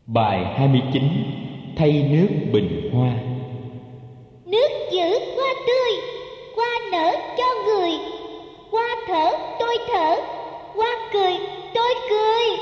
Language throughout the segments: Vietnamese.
Bài 29. Thay nước bình hoa. Nước giữ hoa tươi, hoa nở cho người. Hoa thở tôi thở, hoa cười tôi cười.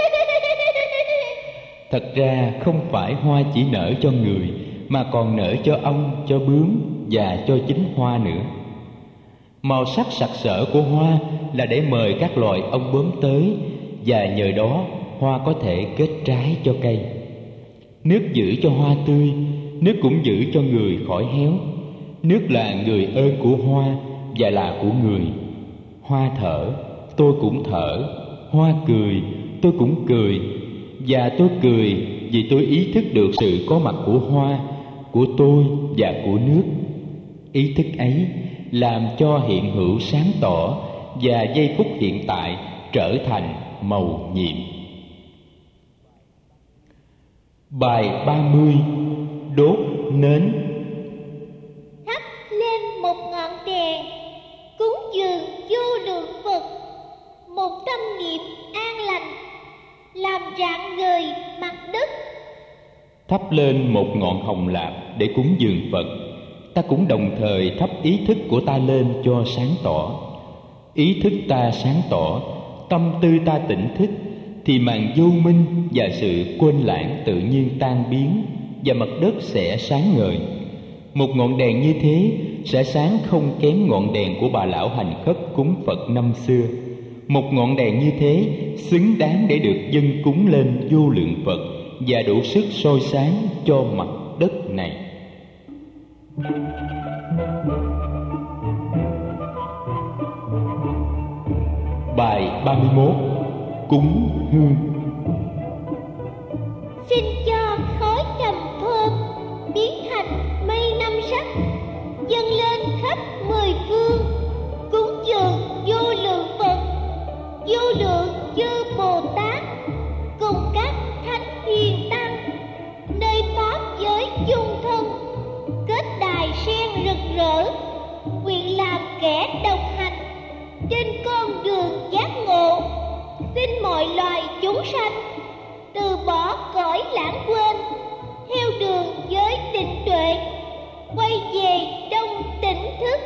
Thật ra không phải hoa chỉ nở cho người, mà còn nở cho ong, cho bướm và cho chính hoa nữa. Màu sắc sặc sỡ của hoa là để mời các loài ong bướm tới, và nhờ đó hoa có thể kết trái cho cây. Nước giữ cho hoa tươi, nước cũng giữ cho người khỏi héo. Nước là người ơn của hoa và là của người. Hoa thở, tôi cũng thở. Hoa cười, tôi cũng cười. Và tôi cười vì tôi ý thức được sự có mặt của hoa, của tôi và của nước. Ý thức ấy làm cho hiện hữu sáng tỏ và giây phút hiện tại trở thành mầu nhiệm. Bài 30. Đốt nến. Thắp lên một ngọn đèn, cúng dường vô lượng Phật, một tâm niệm an lành, làm rạng ngời mặt đất. Thắp lên một ngọn hồng lạp để cúng dường Phật, ta cũng đồng thời thắp ý thức của ta lên cho sáng tỏ. Ý thức ta sáng tỏ, tâm tư ta tỉnh thức, thì màn vô minh và sự quên lãng tự nhiên tan biến, và mặt đất sẽ sáng ngời. Một ngọn đèn như thế sẽ sáng không kém ngọn đèn của bà lão hành khất cúng Phật năm xưa. Một ngọn đèn như thế xứng đáng để được dâng cúng lên vô lượng Phật và đủ sức soi sáng cho mặt đất này. Bài 31. Cúng hương. Xin cho khói trầm thơm biến thành mây năm sắc, dâng lên khắp mười phương, cúng dường vô lượng Phật, vô lượng chư Bồ Tát cùng các thánh hiền tăng, nơi pháp giới chung thân, kết đài sen rực rỡ, nguyện làm kẻ đồng hành trên con đường giác ngộ. Xin mọi loài chúng sanh từ bỏ cõi lãng quên, theo đường giới định tuệ, quay về đông tỉnh thức.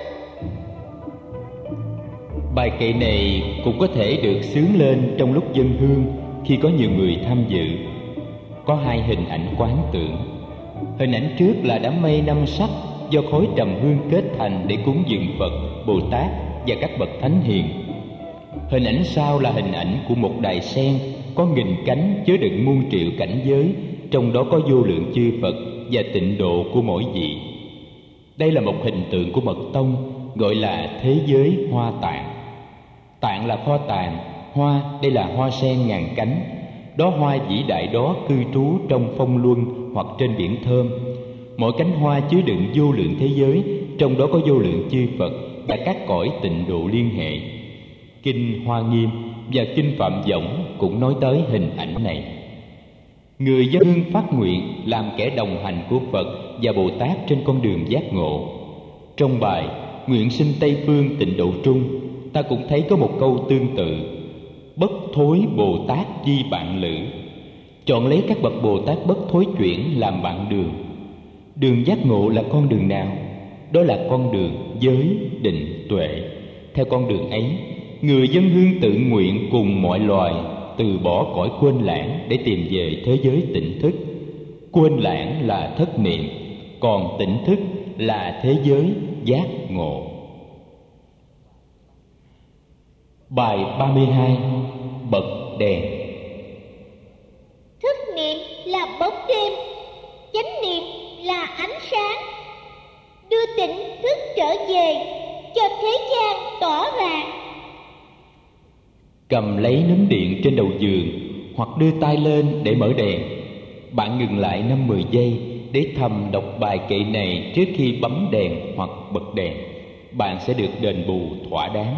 Bài kệ này cũng có thể được xướng lên trong lúc dâng hương khi có nhiều người tham dự. Có hai hình ảnh quán tưởng. Hình ảnh trước là đám mây năm sắc do khói trầm hương kết thành để cúng dường Phật, Bồ Tát và các bậc thánh hiền. Hình ảnh sau là hình ảnh của một đài sen có nghìn cánh chứa đựng muôn triệu cảnh giới, trong đó có vô lượng chư Phật và tịnh độ của mỗi vị. Đây là một hình tượng của mật tông gọi là thế giới hoa tạng. Tạng là kho tàng, hoa đây là hoa sen ngàn cánh. Đó hoa vĩ đại đó cư trú trong phong luân hoặc trên biển thơm. Mỗi cánh hoa chứa đựng vô lượng thế giới, trong đó có vô lượng chư Phật và các cõi tịnh độ liên hệ. Kinh Hoa Nghiêm và Kinh Phạm Võng cũng nói tới hình ảnh này. Người dâng hương phát nguyện làm kẻ đồng hành của Phật và Bồ Tát trên con đường giác ngộ. Trong bài Nguyện sinh Tây Phương Tịnh Độ Trung, ta cũng thấy có một câu tương tự: bất thối Bồ Tát di bạn lữ. Chọn lấy các bậc Bồ Tát bất thối chuyển làm bạn đường. Đường giác ngộ là con đường nào? Đó là con đường giới định tuệ. Theo con đường ấy, người dân hương tự nguyện cùng mọi loài từ bỏ cõi quên lãng để tìm về thế giới tỉnh thức. Quên lãng là thất niệm, còn tỉnh thức là thế giới giác ngộ. Bài 32. Bật đèn. Thức niệm là bóng đêm, chánh niệm là ánh sáng, đưa tỉnh thức trở về cho thế gian tỏ ràng. Cầm lấy nấm điện trên đầu giường hoặc đưa tay lên để mở đèn. Bạn ngừng lại 5-10 giây để thầm đọc bài kệ này trước khi bấm đèn hoặc bật đèn. Bạn sẽ được đền bù thỏa đáng.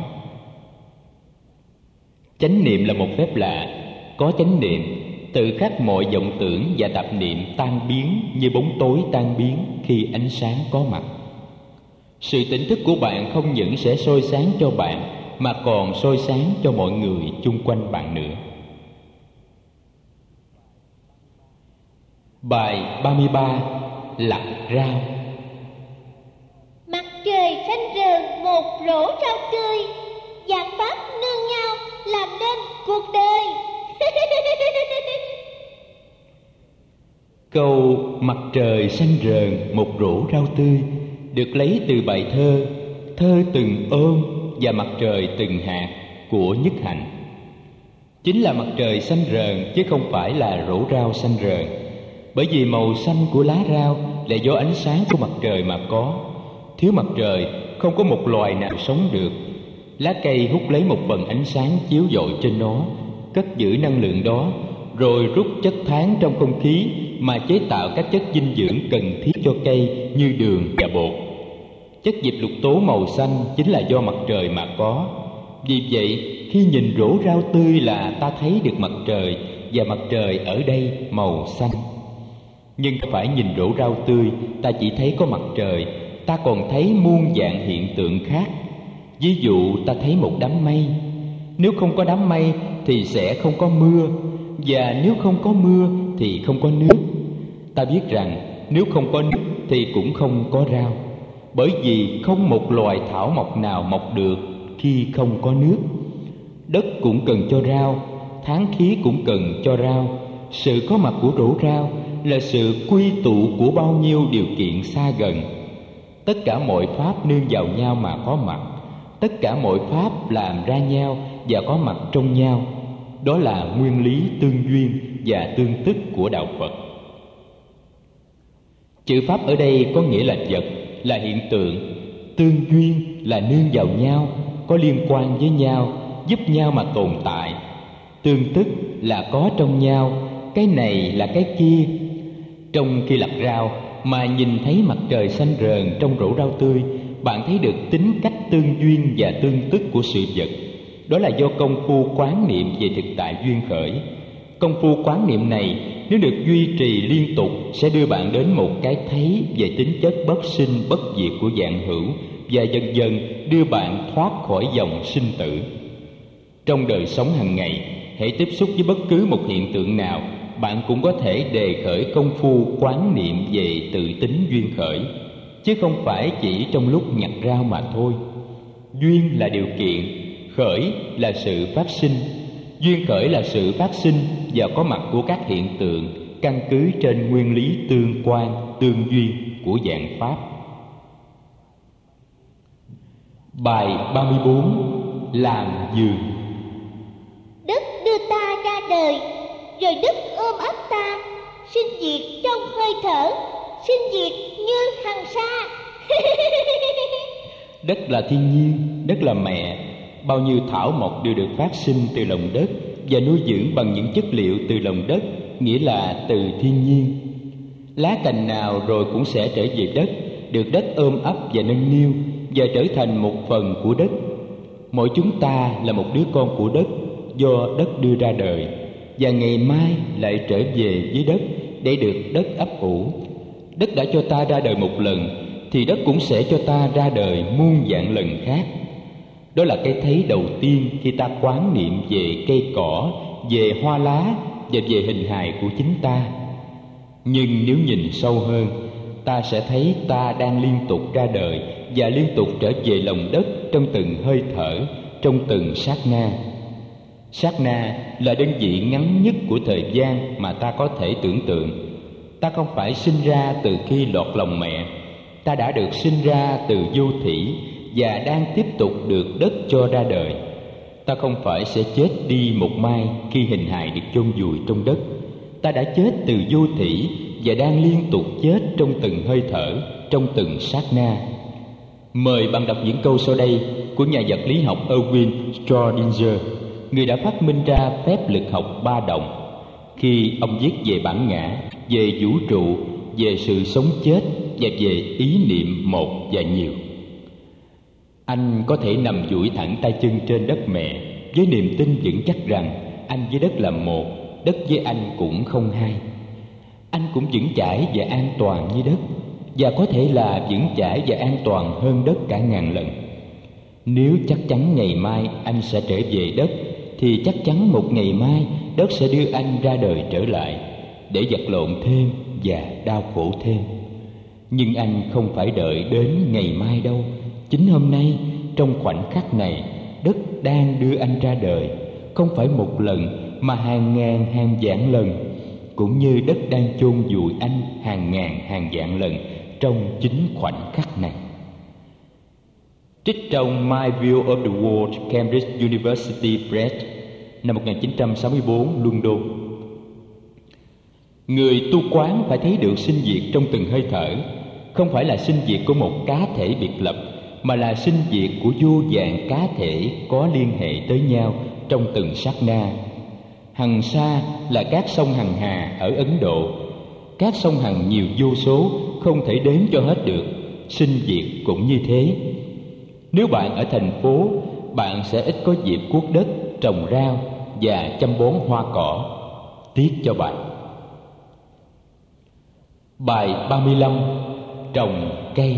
Chánh niệm là một phép lạ. Có chánh niệm, tự khắc mọi vọng tưởng và tạp niệm tan biến như bóng tối tan biến khi ánh sáng có mặt. Sự tỉnh thức của bạn không những sẽ soi sáng cho bạn, mà còn soi sáng cho mọi người chung quanh bạn nữa. Bài 33. Lặt rau. Mặt trời xanh rờn một rổ rau tươi, vạn pháp nương nhau làm nên cuộc đời. Câu mặt trời xanh rờn một rổ rau tươi được lấy từ bài thơ Thơ từng ôm và mặt trời từng hạt của Nhất Hạnh. Chính là mặt trời xanh rờn chứ không phải là rổ rau xanh rờn, bởi vì màu xanh của lá rau là do ánh sáng của mặt trời mà có. Thiếu mặt trời không có một loài nào sống được. Lá cây hút lấy một phần ánh sáng chiếu rọi trên nó, cất giữ năng lượng đó, rồi rút chất than trong không khí mà chế tạo các chất dinh dưỡng cần thiết cho cây như đường và bột. Chất dịch lục tố màu xanh chính là do mặt trời mà có. Vì vậy, khi nhìn rổ rau tươi là ta thấy được mặt trời, và mặt trời ở đây màu xanh. Nhưng không phải nhìn rổ rau tươi ta chỉ thấy có mặt trời, ta còn thấy muôn vạn hiện tượng khác. Ví dụ ta thấy một đám mây. Nếu không có đám mây thì sẽ không có mưa, và nếu không có mưa thì không có nước. Ta biết rằng nếu không có nước thì cũng không có rau, bởi vì không một loài thảo mộc nào mọc được khi không có nước. Đất cũng cần cho rau, tháng khí cũng cần cho rau. Sự có mặt của rổ rau là sự quy tụ của bao nhiêu điều kiện xa gần. Tất cả mọi pháp nương vào nhau mà có mặt. Tất cả mọi pháp làm ra nhau và có mặt trong nhau. Đó là nguyên lý tương duyên và tương tức của đạo Phật. Chữ pháp ở đây có nghĩa là vật, là hiện tượng. Tương duyên là nương vào nhau, có liên quan với nhau, giúp nhau mà tồn tại. Tương tức là có trong nhau, cái này là cái kia. Trong khi lặt rau mà nhìn thấy mặt trời xanh rờn trong rổ rau tươi, bạn thấy được tính cách tương duyên và tương tức của sự vật. Đó là do công phu quán niệm về thực tại duyên khởi. Công phu quán niệm này nếu được duy trì liên tục sẽ đưa bạn đến một cái thấy về tính chất bất sinh bất diệt của vạn hữu, và dần dần đưa bạn thoát khỏi dòng sinh tử. Trong đời sống hàng ngày, hễ tiếp xúc với bất cứ một hiện tượng nào, bạn cũng có thể đề khởi công phu quán niệm về tự tính duyên khởi, chứ không phải chỉ trong lúc nhặt rau mà thôi. Duyên là điều kiện, khởi là sự phát sinh. Duyên khởi là sự phát sinh và có mặt của các hiện tượng căn cứ trên nguyên lý tương quan, tương duyên của vạn pháp. Bài 34. Làm vườn. Đất đưa ta ra đời, rồi đất ôm ấp ta, sinh diệt trong hơi thở, sinh diệt như hằng sa. Đất là thiên nhiên, đất là mẹ. Bao nhiêu thảo mộc đều được phát sinh từ lòng đất và nuôi dưỡng bằng những chất liệu từ lòng đất, nghĩa là từ thiên nhiên. Lá cành nào rồi cũng sẽ trở về đất, được đất ôm ấp và nâng niu, và trở thành một phần của đất. Mỗi chúng ta là một đứa con của đất, do đất đưa ra đời, và ngày mai lại trở về với đất để được đất ấp ủ. Đất đã cho ta ra đời một lần, thì đất cũng sẽ cho ta ra đời muôn vạn lần khác. Đó là cái thấy đầu tiên khi ta quán niệm về cây cỏ, về hoa lá và về hình hài của chính ta. Nhưng nếu nhìn sâu hơn, ta sẽ thấy ta đang liên tục ra đời và liên tục trở về lòng đất trong từng hơi thở, trong từng sát na. Sát na là đơn vị ngắn nhất của thời gian mà ta có thể tưởng tượng. Ta không phải sinh ra từ khi lọt lòng mẹ. Ta đã được sinh ra từ vô thỉ và đang tiếp tục được đất cho ra đời. Ta không phải sẽ chết đi một mai khi hình hài được chôn vùi trong đất. Ta đã chết từ vô thỉ và đang liên tục chết trong từng hơi thở, trong từng sát na. Mời bạn đọc những câu sau đây của nhà vật lý học Erwin Schrödinger, người đã phát minh ra phép lực học ba động, khi ông viết về bản ngã, về vũ trụ, về sự sống chết và về ý niệm một và nhiều. Anh có thể nằm duỗi thẳng tay chân trên đất mẹ với niềm tin vững chắc rằng anh với đất là một, đất với anh cũng không hai. Anh cũng vững chãi và an toàn như đất, và có thể là vững chãi và an toàn hơn đất cả ngàn lần. Nếu chắc chắn ngày mai anh sẽ trở về đất, thì chắc chắn một ngày mai đất sẽ đưa anh ra đời trở lại, để vật lộn thêm và đau khổ thêm. Nhưng anh không phải đợi đến ngày mai đâu. Chính hôm nay, trong khoảnh khắc này, đất đang đưa anh ra đời. Không phải một lần mà hàng ngàn hàng vạn lần. Cũng như đất đang chôn vùi anh hàng ngàn hàng vạn lần trong chính khoảnh khắc này. Trích trong My View of the World, Cambridge University Press, năm 1964, London. Người tu quán phải thấy được sinh diệt trong từng hơi thở, không phải là sinh diệt của một cá thể biệt lập, mà là sinh diệt của vô vàn cá thể có liên hệ tới nhau trong từng sát na. Hằng sa là các sông hằng hà ở Ấn Độ. Các sông hằng nhiều vô số, không thể đếm cho hết được. Sinh diệt cũng như thế. Nếu bạn ở thành phố, bạn sẽ ít có dịp cuốc đất, trồng rau và chăm bón hoa cỏ. Tiếc cho bạn. Bài 35. Trồng cây.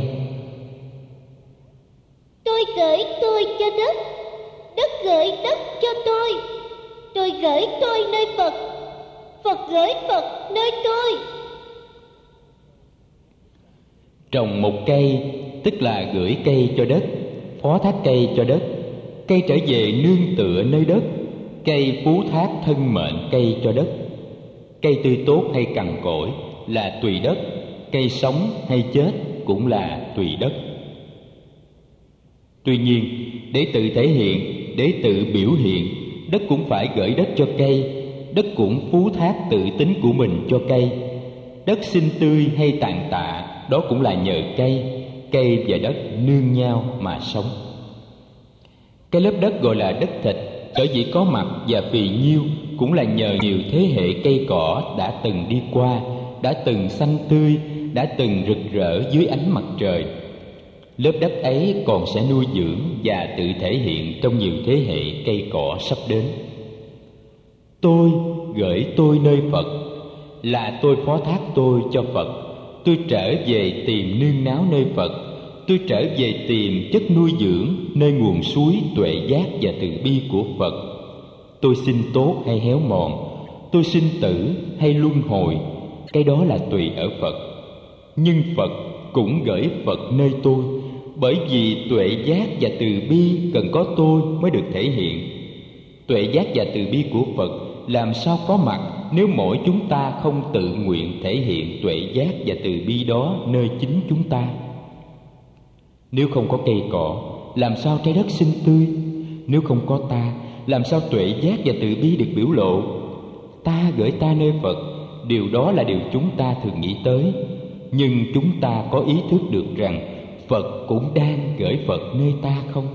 Tôi gửi tôi cho đất, đất gửi đất cho tôi. Tôi gửi tôi nơi Phật, Phật gửi Phật nơi tôi. Trồng một cây tức là gửi cây cho đất, phó thác cây cho đất. Cây trở về nương tựa nơi đất, cây phú thác thân mệnh cây cho đất. Cây tươi tốt hay cằn cỗi là tùy đất, cây sống hay chết cũng là tùy đất. Tuy nhiên, để tự thể hiện, để tự biểu hiện, đất cũng phải gửi đất cho cây. Đất cũng phú thác tự tính của mình cho cây. Đất xinh tươi hay tàn tạ, đó cũng là nhờ cây. Cây và đất nương nhau mà sống. Cái lớp đất gọi là đất thịt, sở dĩ có mặt và phì nhiêu cũng là nhờ nhiều thế hệ cây cỏ đã từng đi qua, đã từng xanh tươi, đã từng rực rỡ dưới ánh mặt trời. Lớp đất ấy còn sẽ nuôi dưỡng và tự thể hiện trong nhiều thế hệ cây cỏ sắp đến. Tôi gửi tôi nơi Phật, là tôi phó thác tôi cho Phật. Tôi trở về tìm nương náu nơi Phật. Tôi trở về tìm chất nuôi dưỡng nơi nguồn suối tuệ giác và từ bi của Phật. Tôi sinh tốt hay héo mòn, tôi sinh tử hay luân hồi, cái đó là tùy ở Phật. Nhưng Phật cũng gửi Phật nơi tôi, bởi vì tuệ giác và từ bi cần có tôi mới được thể hiện. Tuệ giác và từ bi của Phật làm sao có mặt nếu mỗi chúng ta không tự nguyện thể hiện tuệ giác và từ bi đó nơi chính chúng ta? Nếu không có cây cỏ, làm sao trái đất xinh tươi? Nếu không có ta, làm sao tuệ giác và từ bi được biểu lộ? Ta gửi ta nơi Phật, điều đó là điều chúng ta thường nghĩ tới. Nhưng chúng ta có ý thức được rằng Phật cũng đang gửi Phật nơi ta không?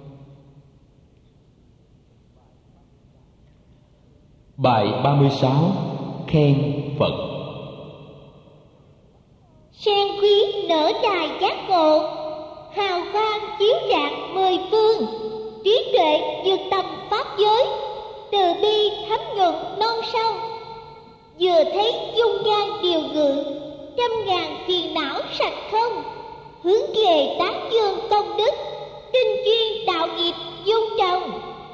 Bài 36. Khen Phật. Sen quý nở đài giác ngộ, hào quang chiếu rạng mười phương. Trí tuệ vượt tầm pháp giới, từ bi thấm nhuận non sông. Vừa thấy dung nhan điều ngự, trăm ngàn phiền não sạch không. Hướng về tán dương công đức, tinh chuyên đạo nghiệp dung trồng.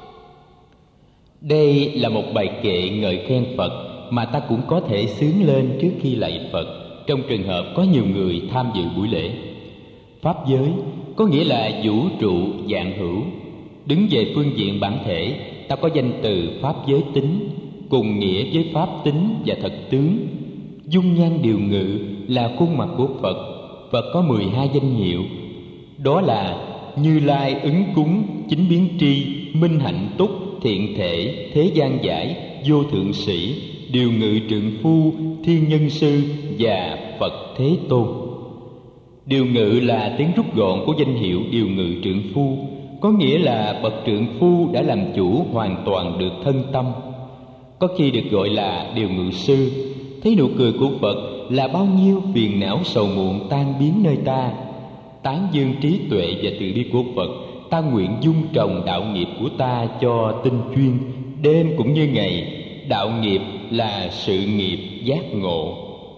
Đây là một bài kệ ngợi khen Phật mà ta cũng có thể xướng lên trước khi lạy Phật, trong trường hợp có nhiều người tham dự buổi lễ. Pháp giới có nghĩa là vũ trụ vạn hữu. Đứng về phương diện bản thể, ta có danh từ pháp giới tính, cùng nghĩa với pháp tính và thật tướng. Dung nhan điều ngự là khuôn mặt của Phật. Phật có 12 danh hiệu, đó là Như Lai ứng cúng, chính biến tri, minh hạnh túc, thiện thể, thế gian giải, vô thượng sĩ, điều ngự trượng phu, thiên nhân sư và Phật Thế Tôn. Điều ngự là tiếng rút gọn của danh hiệu điều ngự trượng phu, có nghĩa là bậc trượng phu đã làm chủ hoàn toàn được thân tâm. Có khi được gọi là điều ngự sư. Thấy nụ cười của Phật là bao nhiêu phiền não sầu muộn tan biến nơi ta. Tán dương trí tuệ và từ bi của Phật, ta nguyện dung trồng đạo nghiệp của ta cho tinh chuyên, đêm cũng như ngày. Đạo nghiệp là sự nghiệp giác ngộ.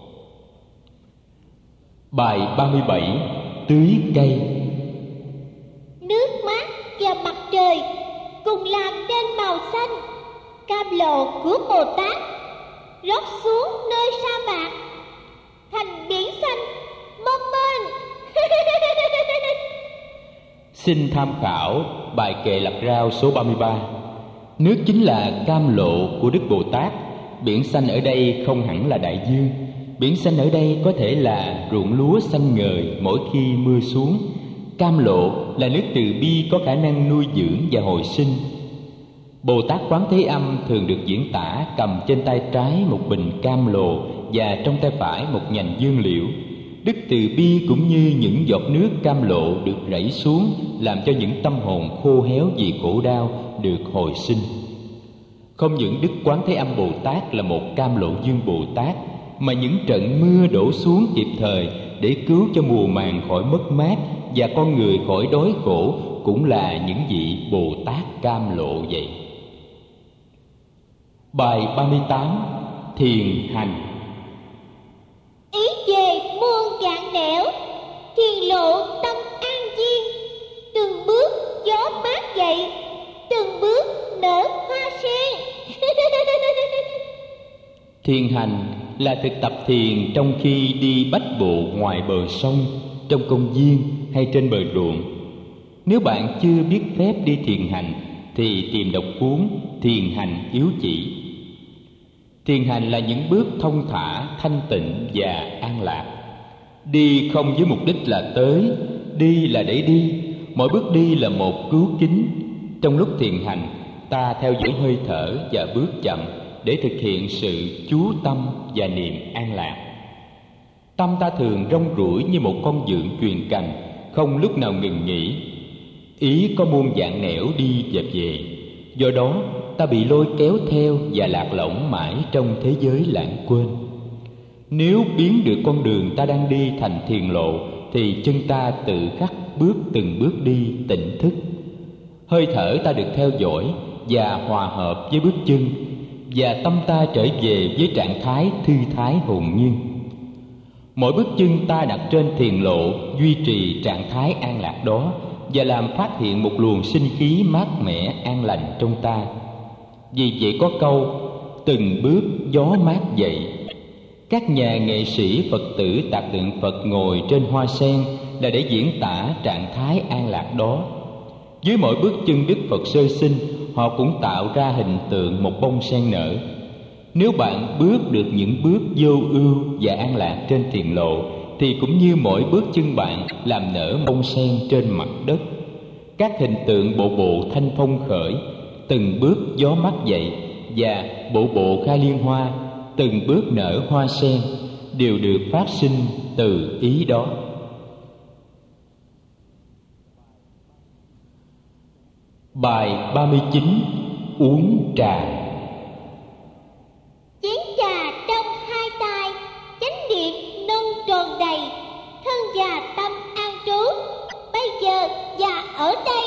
Bài 37. Tưới cây. Nước mát và mặt trời cùng làm nên màu xanh. Cam lộ của Bồ Tát rót xuống nơi sa mạc. thành biển xanh mong manh. Xin tham khảo bài kệ Lặt Rao số 33. Nước chính là cam lộ của Đức Bồ Tát. Biển xanh ở đây không hẳn là đại dương. Biển xanh ở đây có thể là ruộng lúa xanh ngời mỗi khi mưa xuống. Cam lộ là nước từ bi có khả năng nuôi dưỡng và hồi sinh. Bồ Tát Quán Thế Âm thường được diễn tả cầm trên tay trái một bình cam lộ và trong tay phải một nhành dương liễu. Đức từ bi cũng như những giọt nước cam lộ được rảy xuống, làm cho những tâm hồn khô héo vì khổ đau được hồi sinh. Không những Đức Quán Thế Âm Bồ Tát là một cam lộ dương Bồ Tát, mà những trận mưa đổ xuống kịp thời để cứu cho mùa màng khỏi mất mát và con người khỏi đói khổ cũng là những vị Bồ Tát cam lộ vậy. Bài 38. Thiền hành. Ý về muôn vạn nẻo, thiền lộ tâm an nhiên. Từng bước gió mát dậy, từng bước nở hoa sen. Thiền hành là thực tập thiền trong khi đi bách bộ ngoài bờ sông, trong công viên hay trên bờ ruộng. Nếu bạn chưa biết phép đi thiền hành thì tìm đọc cuốn Thiền hành yếu chỉ. Thiền hành là những bước thông thả, thanh tịnh và an lạc. Đi không với mục đích là tới, đi là để đi. Mỗi bước đi là một cứu kính. Trong lúc thiền hành, ta theo dõi hơi thở và bước chậm để thực hiện sự chú tâm và niềm an lạc. Tâm ta thường rong ruổi như một con vượn chuyền cành, không lúc nào ngừng nghỉ. Ý có muôn vạn nẻo đi và về. Do đó, ta bị lôi kéo theo và lạc lõng mãi trong thế giới lãng quên. Nếu biến được con đường ta đang đi thành thiền lộ, thì chân ta tự khắc bước từng bước đi tỉnh thức. Hơi thở ta được theo dõi và hòa hợp với bước chân, và tâm ta trở về với trạng thái thư thái hồn nhiên. Mỗi bước chân ta đặt trên thiền lộ duy trì trạng thái an lạc đó và làm phát hiện một luồng sinh khí mát mẻ an lành trong ta. Vì vậy có câu từng bước gió mát dậy. Các nhà nghệ sĩ Phật tử tạc tượng Phật ngồi trên hoa sen là để diễn tả trạng thái an lạc đó. Dưới mỗi bước chân Đức Phật sơ sinh, họ cũng tạo ra hình tượng một bông sen nở. Nếu bạn bước được những bước vô ưu và an lạc trên thiền lộ, thì cũng như mỗi bước chân bạn làm nở bông sen trên mặt đất. Các hình tượng bộ bộ thanh phong khởi, từng bước gió mát dậy, và bộ bộ khai liên hoa, từng bước nở hoa sen, đều được phát sinh từ ý đó. Bài 39. Uống trà. Chén trà trong hai tay, chánh điện nâng tròn đầy. Thân và tâm an trú, bây giờ và ở đây.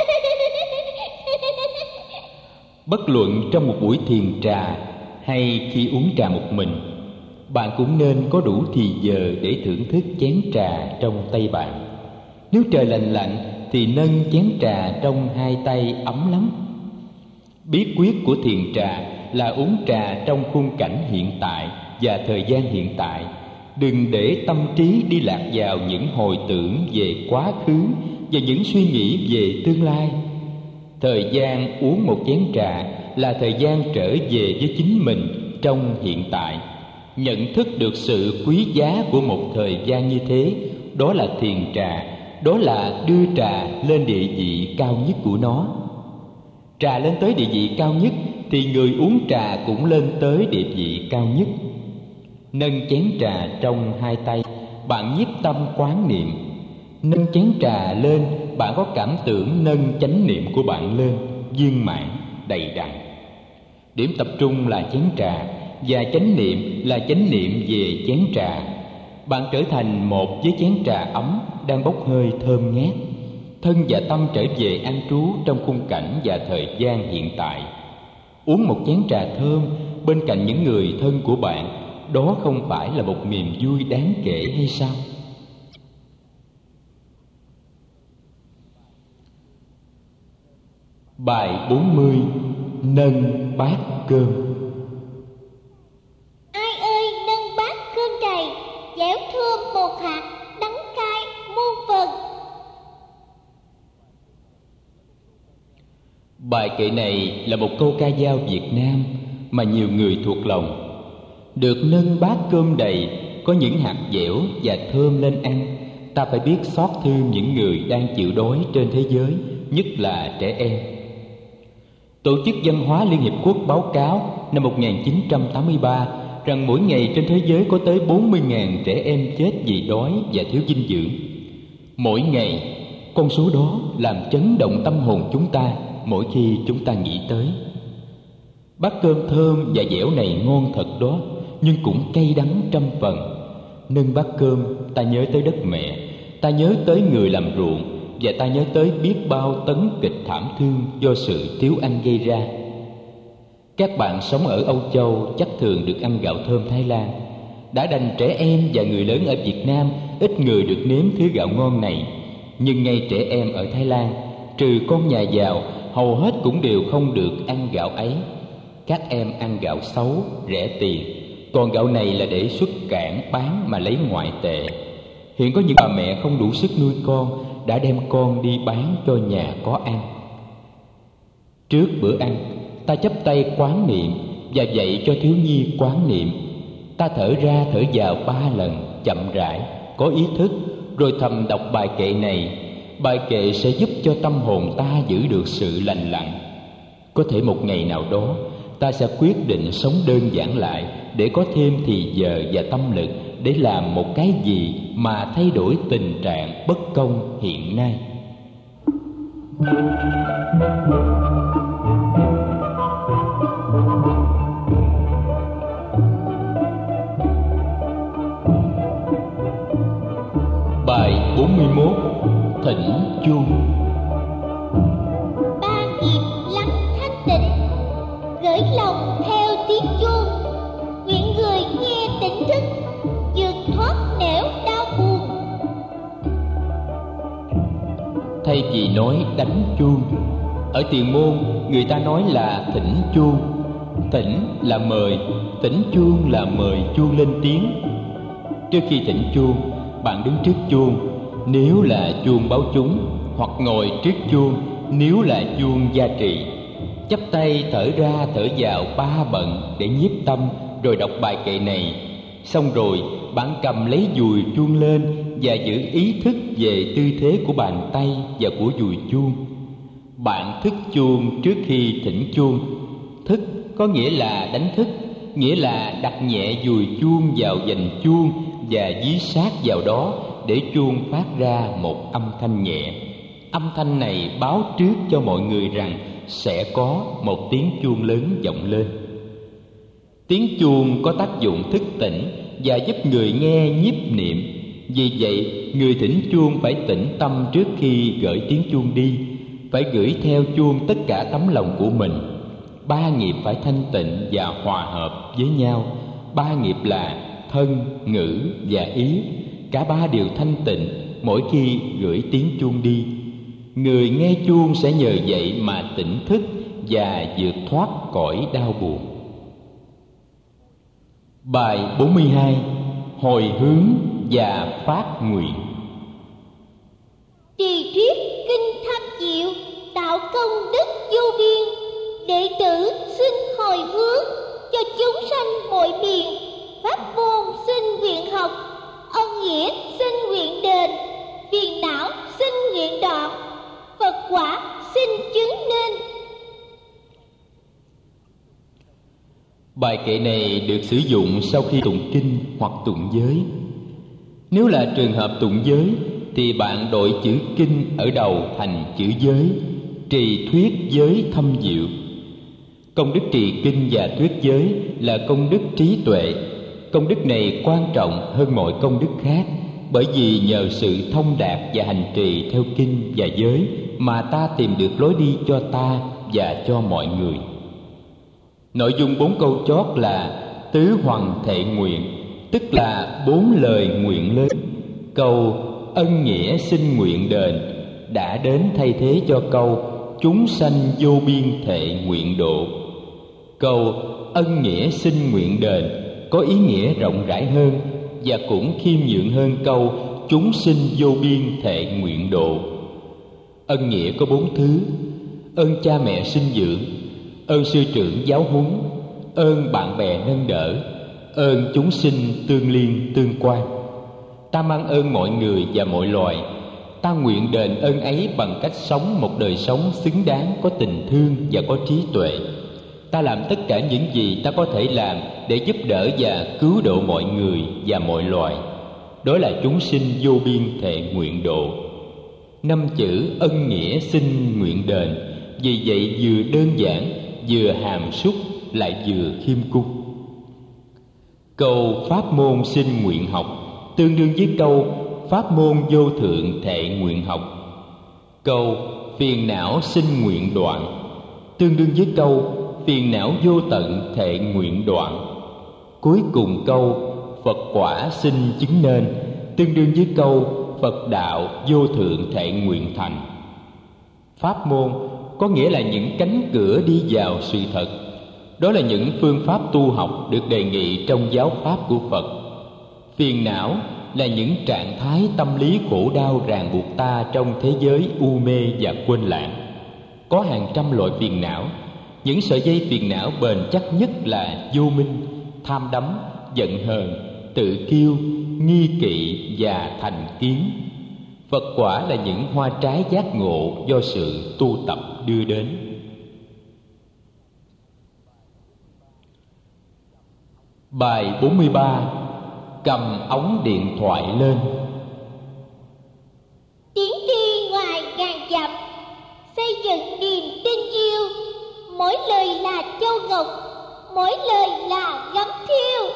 Bất luận trong một buổi thiền trà hay khi uống trà một mình, bạn cũng nên có đủ thì giờ để thưởng thức chén trà trong tay bạn. Nếu trời lành lạnh thì nâng chén trà trong hai tay ấm lắm. Bí quyết của thiền trà là uống trà trong khung cảnh hiện tại và thời gian hiện tại. Đừng để tâm trí đi lạc vào những hồi tưởng về quá khứ và những suy nghĩ về tương lai. Thời gian uống một chén trà là thời gian trở về với chính mình trong hiện tại. Nhận thức được sự quý giá của một thời gian như thế, đó là thiền trà, đó là đưa trà lên địa vị cao nhất của nó. Trà lên tới địa vị cao nhất thì người uống trà cũng lên tới địa vị cao nhất. Nâng chén trà trong hai tay, bạn nhiếp tâm quán niệm. Nâng chén trà lên, bạn có cảm tưởng nâng chánh niệm của bạn lên viên mãn, đầy đặn. Điểm tập trung là chén trà, và chánh niệm là chánh niệm về chén trà. Bạn trở thành một với chén trà ấm đang bốc hơi thơm ngát. Thân và tâm trở về an trú trong khung cảnh và thời gian hiện tại. Uống một chén trà thơm bên cạnh những người thân của bạn, đó không phải là một niềm vui đáng kể hay sao? Bài 40. Nâng bát cơm. Ai ơi nâng bát cơm đầy, Bài kệ này là một câu ca dao Việt Nam mà nhiều người thuộc lòng. Được nâng bát cơm đầy, có những hạt dẻo và thơm lên ăn, ta phải biết xót thương những người đang chịu đói trên thế giới, nhất là trẻ em. Tổ chức Văn hóa Liên Hiệp Quốc báo cáo năm 1983 rằng mỗi ngày trên thế giới có tới 40.000 trẻ em chết vì đói và thiếu dinh dưỡng. Mỗi ngày, con số đó làm chấn động tâm hồn chúng ta mỗi khi chúng ta nghĩ tới. Bát cơm thơm và dẻo này ngon thật đó, nhưng cũng cay đắng trăm phần. Nâng bát cơm, ta nhớ tới đất mẹ, ta nhớ tới người làm ruộng, và ta nhớ tới biết bao tấn kịch thảm thương do sự thiếu ăn gây ra. Các bạn sống ở Âu Châu chắc thường được ăn gạo thơm Thái Lan. Đã đành trẻ em và người lớn ở Việt Nam ít người được nếm thứ gạo ngon này. Nhưng ngay trẻ em ở Thái Lan, trừ con nhà giàu, hầu hết cũng đều không được ăn gạo ấy. Các em ăn gạo xấu, rẻ tiền, còn gạo này là để xuất cảng bán mà lấy ngoại tệ. Hiện có những bà mẹ không đủ sức nuôi con đã đem con đi bán cho nhà có ăn. Trước bữa ăn, ta chắp tay quán niệm và dạy cho thiếu nhi quán niệm. Ta thở ra thở vào 3 lần, chậm rãi, có ý thức, rồi thầm đọc bài kệ này. Bài kệ sẽ giúp cho tâm hồn ta giữ được sự lành lặn. Có thể một ngày nào đó, ta sẽ quyết định sống đơn giản lại để có thêm thì giờ và tâm lực để làm một cái gì mà thay đổi tình trạng bất công hiện nay. Bài 41. Thỉnh chuông. Ba nhịp lắng thanh tịnh, gửi lòng theo tiếng chuông, nguyện người nghe tỉnh thức, vượt thoát nẻo đau buồn. Thay vì nói đánh chuông, ở Tiền Môn người ta nói là thỉnh chuông. Thỉnh là mời, thỉnh chuông là mời chuông lên tiếng. Trước khi thỉnh chuông, bạn đứng trước chuông nếu là chuông báo chúng, hoặc ngồi trước chuông nếu là chuông gia trì. Chắp tay thở ra thở vào 3 bận để nhiếp tâm, rồi đọc bài kệ này. Xong rồi bạn cầm lấy dùi chuông lên và giữ ý thức về tư thế của bàn tay và của dùi chuông. Bạn thức chuông trước khi thỉnh chuông. Thức có nghĩa là đánh thức, nghĩa là đặt nhẹ dùi chuông vào vành chuông và dí sát vào đó để chuông phát ra một âm thanh nhẹ. Âm thanh này báo trước cho mọi người rằng sẽ có một tiếng chuông lớn vọng lên. Tiếng chuông có tác dụng thức tỉnh và giúp người nghe nhiếp niệm. Vì vậy, người thỉnh chuông phải tĩnh tâm trước khi gửi tiếng chuông đi, phải gửi theo chuông tất cả tấm lòng của mình. 3 nghiệp phải thanh tịnh và hòa hợp với nhau. 3 nghiệp là thân, ngữ và ý. Cả 3 đều thanh tịnh mỗi khi gửi tiếng chuông đi. Người nghe chuông sẽ nhờ vậy mà tỉnh thức và vượt thoát cõi đau buồn. Bài 42. Hồi hướng và phát nguyện. Trì thuyết kinh tham diệu, tạo công đức vô biên. Đệ tử xin hồi hướng cho chúng sanh mọi miền. Pháp môn xin nguyện học, ân nghĩa xin nguyện đền. Phiền não xin nguyện đoạn, Phật quả xin chứng nên. Bài kệ này được sử dụng sau khi tụng kinh hoặc tụng giới. Nếu là trường hợp tụng giới thì bạn đội chữ kinh ở đầu thành chữ giới, trì thuyết giới thâm diệu. Công đức trì kinh và thuyết giới là công đức trí tuệ. Công đức này quan trọng hơn mọi công đức khác, bởi vì nhờ sự thông đạt và hành trì theo kinh và giới mà ta tìm được lối đi cho ta và cho mọi người. Nội dung 4 câu chót là tứ hoằng thệ nguyện, tức là 4 lời nguyện lớn. Câu ân nghĩa xin nguyện đền đã đến thay thế cho câu chúng sanh vô biên thệ nguyện độ. Câu ân nghĩa xin nguyện đền có ý nghĩa rộng rãi hơn và cũng khiêm nhượng hơn câu chúng sinh vô biên thệ nguyện độ. Ân nghĩa có 4 thứ. ơn cha mẹ sinh dưỡng, ơn sư trưởng giáo huấn, ơn bạn bè nâng đỡ, ơn chúng sinh tương liên tương quan. Ta mang ơn mọi người và mọi loài. Ta nguyện đền ơn ấy bằng cách sống một đời sống xứng đáng, có tình thương và có trí tuệ. Ta làm tất cả những gì ta có thể làm để giúp đỡ và cứu độ mọi người và mọi loài. Đó là chúng sinh vô biên thệ nguyện độ. 5 chữ ân nghĩa xin nguyện đền, vì vậy vừa đơn giản, vừa hàm súc, lại vừa khiêm cung. Câu pháp môn xin nguyện học tương đương với câu pháp môn vô thượng thệ nguyện học. Câu phiền não xin nguyện đoạn tương đương với câu phiền não vô tận thệ nguyện đoạn. Cuối cùng câu Phật quả xin chứng nên tương đương với câu Phật đạo vô thượng thệ nguyện thành. Pháp môn có nghĩa là những cánh cửa đi vào sự thật. Đó là những phương pháp tu học được đề nghị trong giáo pháp của Phật. Phiền não là những trạng thái tâm lý khổ đau ràng buộc ta trong thế giới u mê và quên lãng. Có hàng trăm loại phiền não. Những sợi dây phiền não bền chắc nhất là vô minh, tham đắm, giận hờn, tự kiêu, nghi kỵ và thành kiến. Phật quả là những hoa trái giác ngộ do sự tu tập đưa đến. Bài 43. Cầm ống điện thoại lên. Tiến đi ngoài ngàn dặm, xây dựng niềm tin yêu. Mỗi lời là châu ngọc, mỗi lời là gấm thiêu.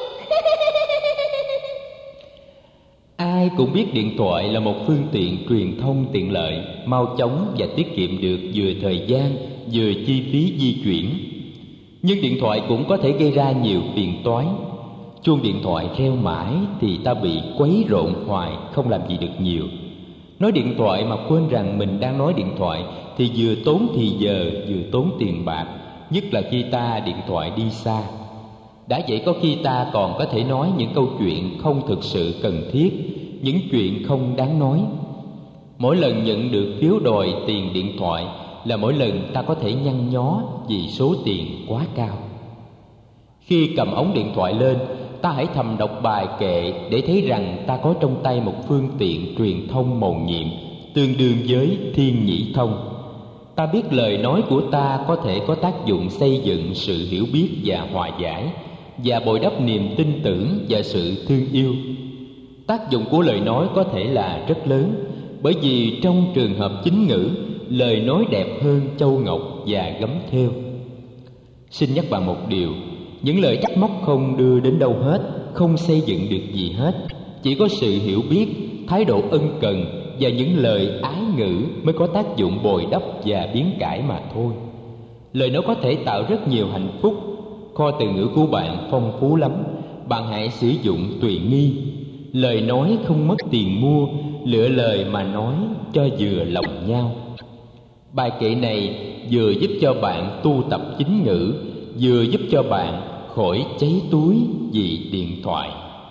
Ai cũng biết điện thoại là một phương tiện truyền thông tiện lợi, mau chóng và tiết kiệm được vừa thời gian vừa chi phí di chuyển. Nhưng điện thoại cũng có thể gây ra nhiều phiền toái. Chuông điện thoại reo mãi thì ta bị quấy rộn hoài, không làm gì được nhiều. Nói điện thoại mà quên rằng mình đang nói điện thoại thì vừa tốn thì giờ vừa tốn tiền bạc, nhất là khi ta điện thoại đi xa. Đã vậy có khi ta còn có thể nói những câu chuyện không thực sự cần thiết, những chuyện không đáng nói. Mỗi lần nhận được phiếu đòi tiền điện thoại là mỗi lần ta có thể nhăn nhó vì số tiền quá cao. Khi cầm ống điện thoại lên, ta hãy thầm đọc bài kệ để thấy rằng ta có trong tay một phương tiện truyền thông mầu nhiệm, tương đương với thiên nhĩ thông. Ta biết lời nói của ta có thể có tác dụng xây dựng sự hiểu biết và hòa giải, và bồi đắp niềm tin tưởng và sự thương yêu. Tác dụng của lời nói có thể là rất lớn, bởi vì trong trường hợp chính ngữ, lời nói đẹp hơn châu ngọc và gấm thêu. Xin nhắc bạn một điều: những lời trách móc không đưa đến đâu hết, không xây dựng được gì hết. Chỉ có sự hiểu biết, thái độ ân cần và những lời ái ngữ mới có tác dụng bồi đắp và biến cải mà thôi. Lời nói có thể tạo rất nhiều hạnh phúc. Kho từ ngữ của bạn phong phú lắm, bạn hãy sử dụng tùy nghi. Lời nói không mất tiền mua, lựa lời mà nói cho vừa lòng nhau. Bài kệ này vừa giúp cho bạn tu tập chính ngữ, vừa giúp cho bạn khỏi cháy túi vì điện thoại.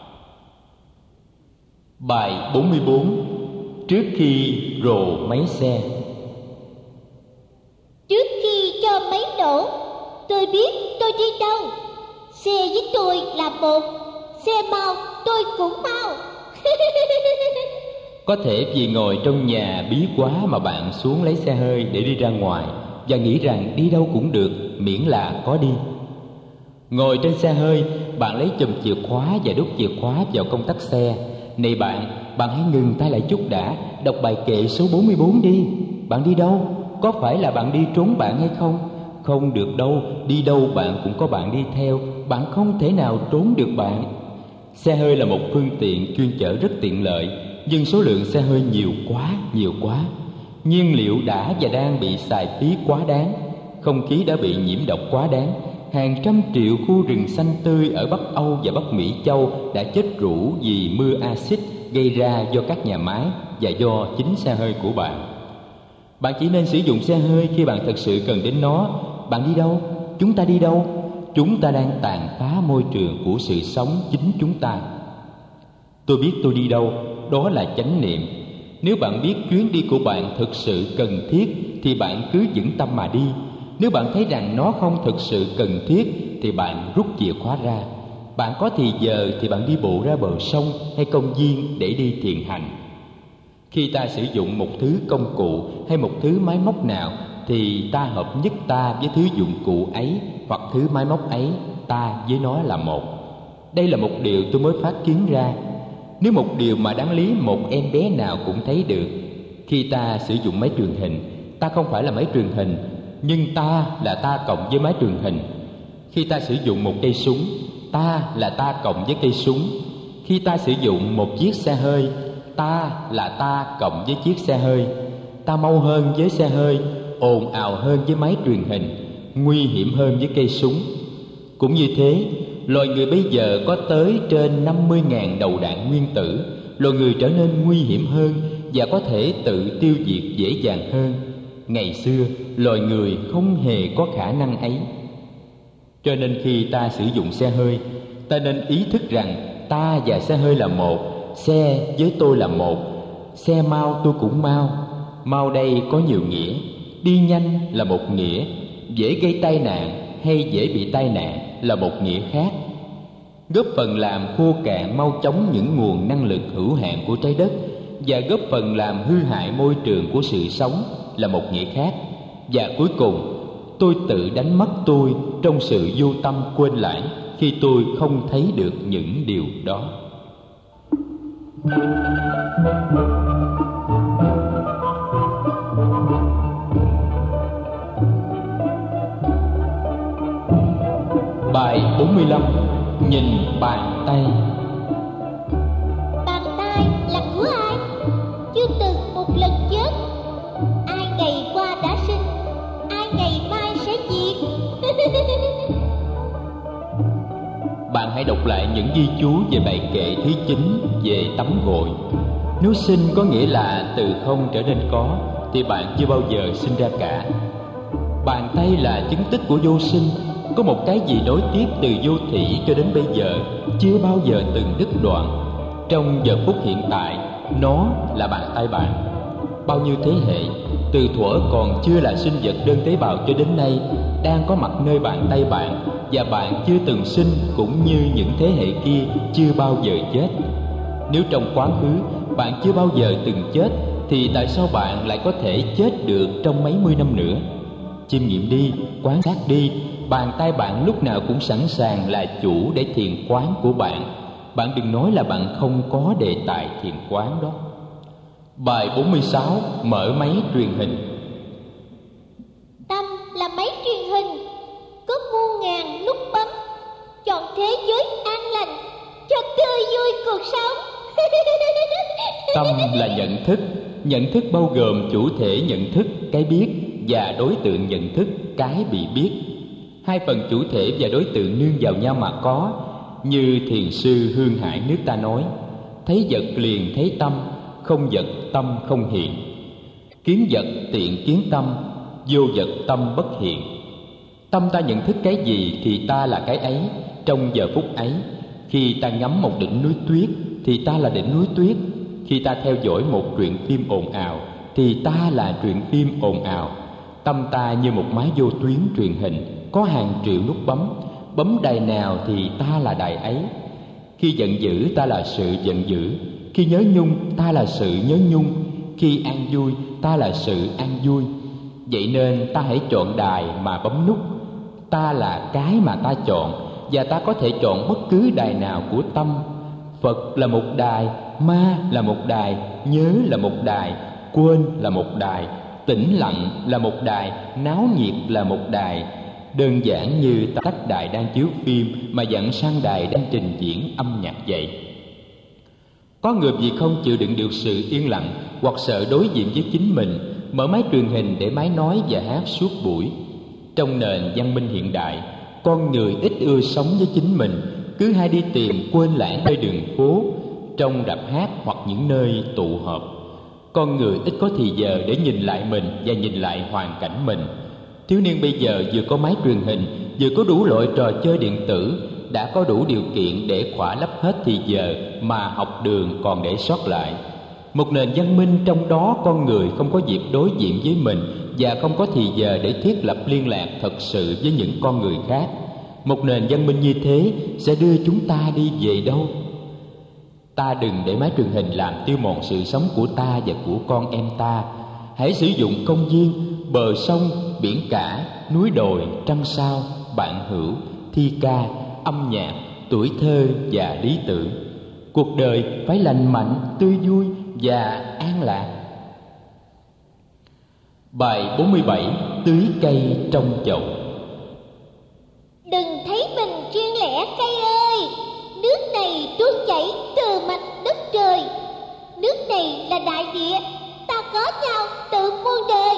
Bài 44. Trước khi rồ máy xe. Trước khi cho máy đổ, tôi biết tôi đi đâu. Xe với tôi là một, xe mau tôi cũng mau. Có thể vì ngồi trong nhà bí quá mà bạn xuống lấy xe hơi để đi ra ngoài và nghĩ rằng đi đâu cũng được miễn là có đi. Ngồi trên xe hơi, bạn lấy chùm chìa khóa và đút chìa khóa vào công tắc xe. Này bạn hãy ngừng tay lại chút đã, đọc bài kệ số 44 đi. Bạn đi đâu? Có phải là bạn đi trốn bạn hay không? Không được đâu, đi đâu bạn cũng có bạn đi theo, bạn không thể nào trốn được bạn. Xe hơi là một phương tiện chuyên chở rất tiện lợi, nhưng số lượng xe hơi nhiều quá. Nhiên liệu đã và đang bị xài phí quá đáng, không khí đã bị nhiễm độc quá đáng. Hàng trăm triệu khu rừng xanh tươi ở Bắc Âu và Bắc Mỹ Châu đã chết rũ vì mưa axit gây ra do các nhà máy và do chính xe hơi của bạn. Bạn chỉ nên sử dụng xe hơi khi bạn thật sự cần đến nó. Bạn đi đâu? Chúng ta đi đâu? Chúng ta đang tàn phá môi trường của sự sống chính chúng ta. Tôi biết tôi đi đâu, đó là chánh niệm. Nếu bạn biết chuyến đi của bạn thực sự cần thiết thì bạn cứ vững tâm mà đi. Nếu bạn thấy rằng nó không thực sự cần thiết thì bạn rút chìa khóa ra. Bạn có thì giờ thì bạn đi bộ ra bờ sông hay công viên để đi thiền hành. Khi ta sử dụng một thứ công cụ hay một thứ máy móc nào thì ta hợp nhất ta với thứ dụng cụ ấy, hoặc thứ máy móc ấy ta với nó là một. Đây là một điều tôi mới phát kiến ra. Nếu một điều mà đáng lý một em bé nào cũng thấy được, khi ta sử dụng máy truyền hình, ta không phải là máy truyền hình, nhưng ta là ta cộng với máy truyền hình. Khi ta sử dụng một cây súng, ta là ta cộng với cây súng. Khi ta sử dụng một chiếc xe hơi, ta là ta cộng với chiếc xe hơi. Ta mau hơn với xe hơi, ồn ào hơn với máy truyền hình, nguy hiểm hơn với cây súng. Cũng như thế, loài người bây giờ có tới trên 50.000 đầu đạn nguyên tử. Loài người trở nên nguy hiểm hơn và có thể tự tiêu diệt dễ dàng hơn. Ngày xưa, loài người không hề có khả năng ấy. Cho nên khi ta sử dụng xe hơi, ta nên ý thức rằng ta và xe hơi là một. Xe với tôi là một. Xe mau tôi cũng mau. Mau đây có nhiều nghĩa. Đi nhanh là một nghĩa, dễ gây tai nạn hay dễ bị tai nạn là một nghĩa khác. Góp phần làm khô cạn mau chóng những nguồn năng lực hữu hạn của trái đất và góp phần làm hư hại môi trường của sự sống là một nghĩa khác. Và cuối cùng, tôi tự đánh mất tôi trong sự vô tâm quên lãng khi tôi không thấy được những điều đó. Bài 45. Nhìn bàn tay. Bàn tay là của ai? Chưa từng một lần chết. Ai ngày qua đã sinh, ai ngày mai sẽ diệt. Bạn hãy đọc lại những ghi chú về bài kệ thứ 9 về tắm gội. Nếu sinh có nghĩa là từ không trở nên có, thì bạn chưa bao giờ sinh ra cả. Bàn tay là chứng tích của vô sinh. Có một cái gì nối tiếp từ vô thủy cho đến bây giờ, chưa bao giờ từng đứt đoạn. Trong giờ phút hiện tại, nó là bàn tay bạn. Bao nhiêu thế hệ, từ thuở còn chưa là sinh vật đơn tế bào cho đến nay, đang có mặt nơi bàn tay bạn, và bạn chưa từng sinh cũng như những thế hệ kia chưa bao giờ chết. Nếu trong quá khứ bạn chưa bao giờ từng chết, thì tại sao bạn lại có thể chết được trong mấy mươi năm nữa? Chiêm nghiệm đi, quan sát đi, bàn tay bạn lúc nào cũng sẵn sàng là chủ để thiền quán của bạn. Bạn đừng nói là bạn không có đề tài thiền quán đó. Bài 46. Mở máy truyền hình. Tâm là máy truyền hình, có muôn ngàn nút bấm, chọn thế giới an lành, cho tươi vui cuộc sống. Tâm là nhận thức. Nhận thức bao gồm chủ thể nhận thức, cái biết, và đối tượng nhận thức, cái bị biết. Hai phần chủ thể và đối tượng nương vào nhau mà có. Như thiền sư Hương Hải nước ta nói: thấy vật liền thấy tâm, không vật tâm không hiện. Kiến vật tiện kiến tâm, vô vật tâm bất hiện. Tâm ta nhận thức cái gì thì ta là cái ấy trong giờ phút ấy. Khi ta ngắm một đỉnh núi tuyết thì ta là đỉnh núi tuyết. Khi ta theo dõi một truyện phim ồn ào thì ta là truyện phim ồn ào. Tâm ta như một máy vô tuyến truyền hình, có hàng triệu nút bấm. Bấm đài nào thì ta là đài ấy. Khi giận dữ ta là sự giận dữ. Khi nhớ nhung ta là sự nhớ nhung. Khi an vui ta là sự an vui. Vậy nên ta hãy chọn đài mà bấm nút. Ta là cái mà ta chọn, và ta có thể chọn bất cứ đài nào của tâm. Phật là một đài, ma là một đài, nhớ là một đài, quên là một đài, tĩnh lặng là một đài, náo nhiệt là một đài. Đơn giản như ta tắt đài đang chiếu phim mà dặn sang đài đang trình diễn âm nhạc vậy. Có người vì không chịu đựng được sự yên lặng hoặc sợ đối diện với chính mình, mở máy truyền hình để máy nói và hát suốt buổi. Trong nền văn minh hiện đại, con người ít ưa sống với chính mình, cứ hay đi tìm quên lãng nơi đường phố, trong rạp hát hoặc những nơi tụ họp. Con người ít có thì giờ để nhìn lại mình và nhìn lại hoàn cảnh mình. Thiếu niên bây giờ vừa có máy truyền hình, vừa có đủ loại trò chơi điện tử, đã có đủ điều kiện để khỏa lấp hết thì giờ mà học đường còn để sót lại. Một nền văn minh trong đó con người không có dịp đối diện với mình và không có thì giờ để thiết lập liên lạc thật sự với những con người khác. Một nền văn minh như thế sẽ đưa chúng ta đi về đâu? Ta đừng để máy truyền hình làm tiêu mòn sự sống của ta và của con em ta. Hãy sử dụng công viên, bờ sông, biển cả, núi đồi, trăng sao, bạn hữu, thi ca, âm nhạc, tuổi thơ và lý tưởng. Cuộc đời phải lành mạnh, tươi vui và an lạc. Bài 47. Tưới cây trong chậu. Đừng thấy mình riêng lẻ cây ơi, nước này tuôn chảy từ mặt đất trời. Nước này là đại địa, ta có nhau từ muôn đời.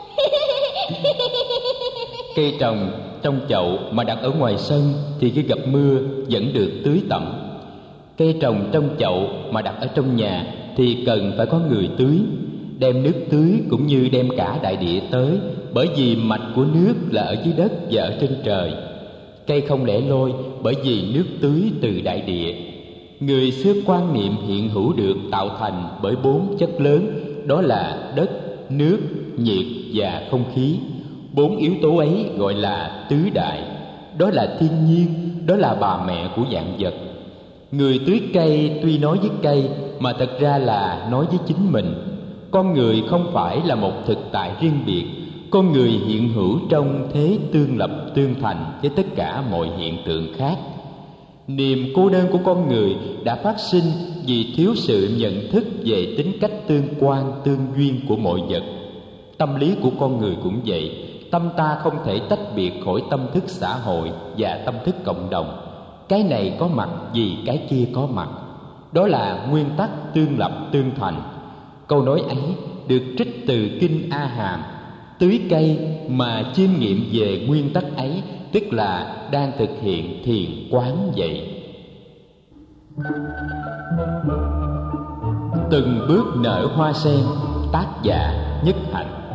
Cây trồng trong chậu mà đặt ở ngoài sân thì khi gặp mưa vẫn được tưới tẩm. Cây trồng trong chậu mà đặt ở trong nhà thì cần phải có người tưới. Đem nước tưới cũng như đem cả đại địa tới, bởi vì mạch của nước là ở dưới đất và ở trên trời. Cây không lẻ loi bởi vì nước tưới từ đại địa. Người xưa quan niệm hiện hữu được tạo thành bởi 4 chất lớn, đó là đất, nước, nhiệt và không khí. 4 yếu tố ấy gọi là tứ đại. Đó là thiên nhiên, đó là bà mẹ của vạn vật. Người tưới cây tuy nói với cây mà thật ra là nói với chính mình. Con người không phải là một thực tại riêng biệt. Con người hiện hữu trong thế tương lập tương thành với tất cả mọi hiện tượng khác. Niềm cô đơn của con người đã phát sinh vì thiếu sự nhận thức về tính cách tương quan tương duyên của mọi vật. Tâm lý của con người cũng vậy. Tâm ta không thể tách biệt khỏi tâm thức xã hội và tâm thức cộng đồng. Cái này có mặt vì cái kia có mặt. Đó là nguyên tắc tương lập tương thành. Câu nói ấy được trích từ Kinh A Hàm. Tưới cây mà chiêm nghiệm về nguyên tắc ấy, tức là đang thực hiện thiền quán vậy. Từng bước nở hoa sen. Tác giả Nhất Hạnh.